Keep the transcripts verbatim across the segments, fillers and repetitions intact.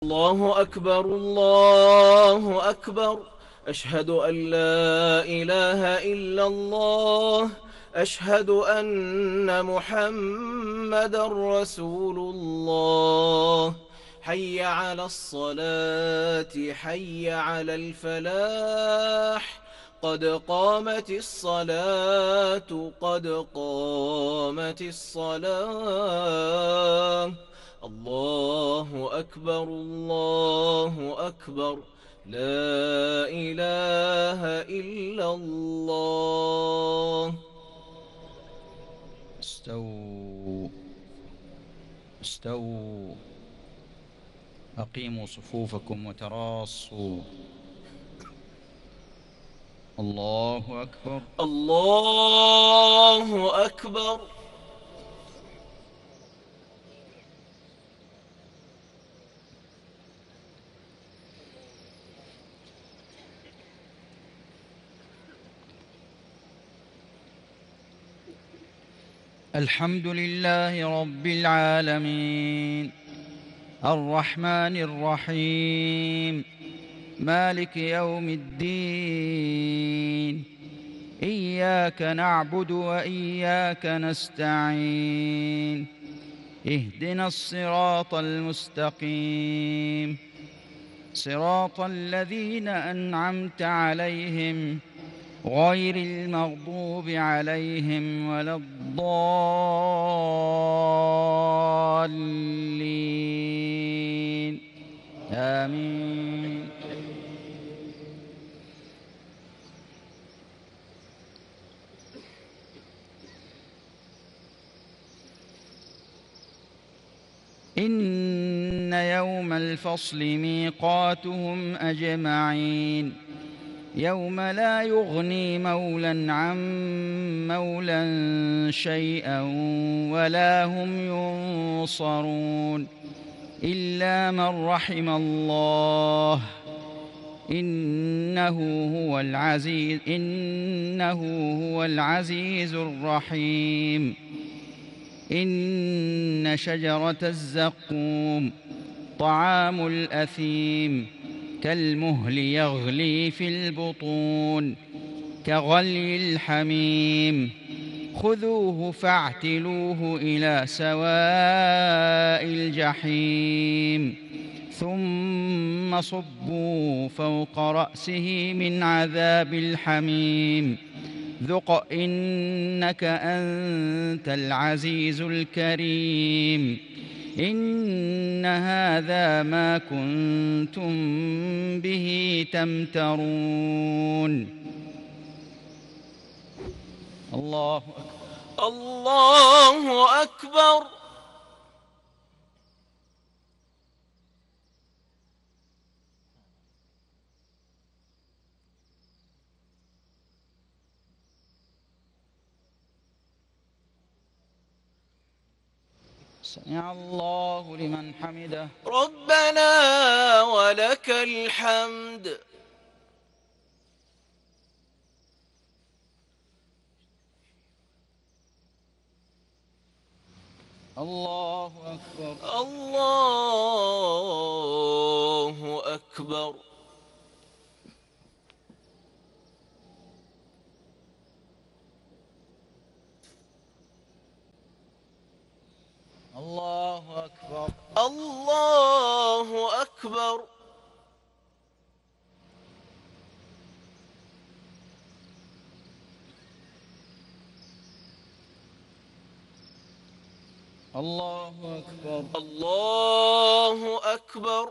الله أكبر الله أكبر. أشهد أن لا إله إلا الله. أشهد أن محمد رسول الله. حي على الصلاة حي على الفلاح. قد قامت الصلاة قد قامت الصلاة. الله أكبر الله أكبر. لا إله إلا الله. استووا استووا أقيموا صفوفكم وتراصوا. الله أكبر الله أكبر. الحمد لله رب العالمين الرحمن الرحيم مالك يوم الدين. إياك نعبد وإياك نستعين. اهدنا الصراط المستقيم صراط الذين أنعمت عليهم غير المغضوب عليهم ولا الضالين. آمين. إن يوم الفصل ميقاتهم أجمعين. يوم لا يغني مولى عن مولى شيئا ولا هم ينصرون إلا من رحم الله إنه هو العزيز إنه هو العزيز الرحيم. إن شجرة الزقوم طعام الأثيم كالمهل يغلي في البطون كغلي الحميم. خذوه فاعتلوه إلى سواء الجحيم ثم صبوا فوق رأسه من عذاب الحميم. ذق إنك أنت العزيز الكريم. إن هذا ما كنتم به تمترون. الله أكبر الله أكبر. سمع الله لمن حمده. ربنا ولك الحمد. الله أكبر الله أكبر. الله أكبر الله أكبر. الله أكبر الله أكبر.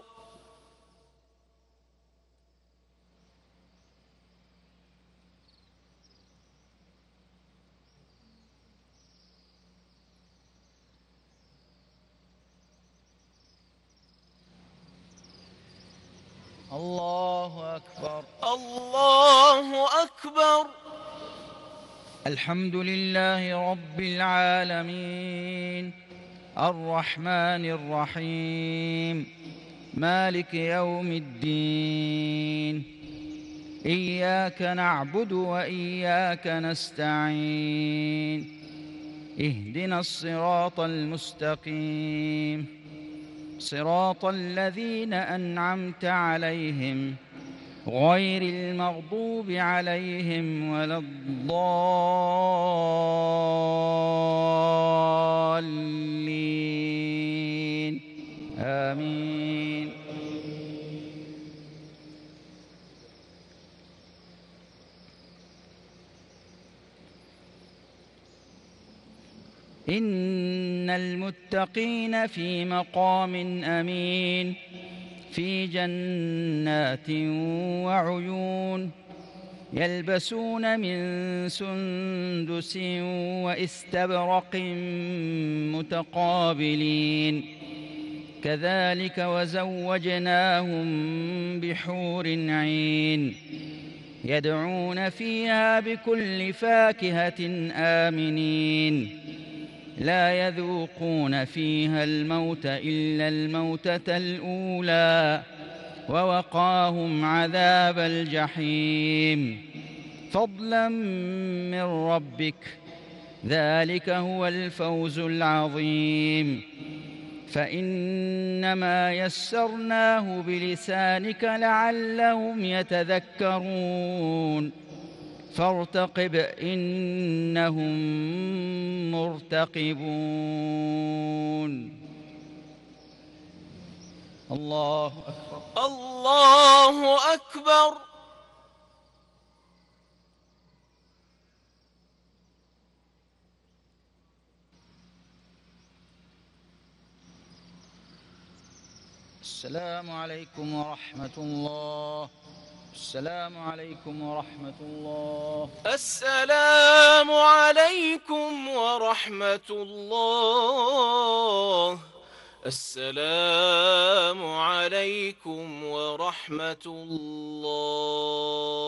الله أكبر الله أكبر. الحمد لله رب العالمين الرحمن الرحيم مالك يوم الدين. إياك نعبد وإياك نستعين. اهدنا الصراط المستقيم صراط الذين أنعمت عليهم غير المغضوب عليهم ولا الضالين آمين. إن المتقين في مقام أمين في جنات وعيون يلبسون من سندس واستبرق متقابلين كذلك وزوجناهم بحور عين يدعون فيها بكل فاكهة آمنين لا يذوقون فيها الموت إلا الموتة الأولى ووقاهم عذاب الجحيم فضلا من ربك ذلك هو الفوز العظيم. فإنما يسرناه بلسانك لعلهم يتذكرون فارتقب إنهم مرتقبون. الله أكبر. الله أكبر. السلام عليكم ورحمة الله. السلام عليكم ورحمة الله. السلام عليكم ورحمة الله. السلام عليكم ورحمة الله.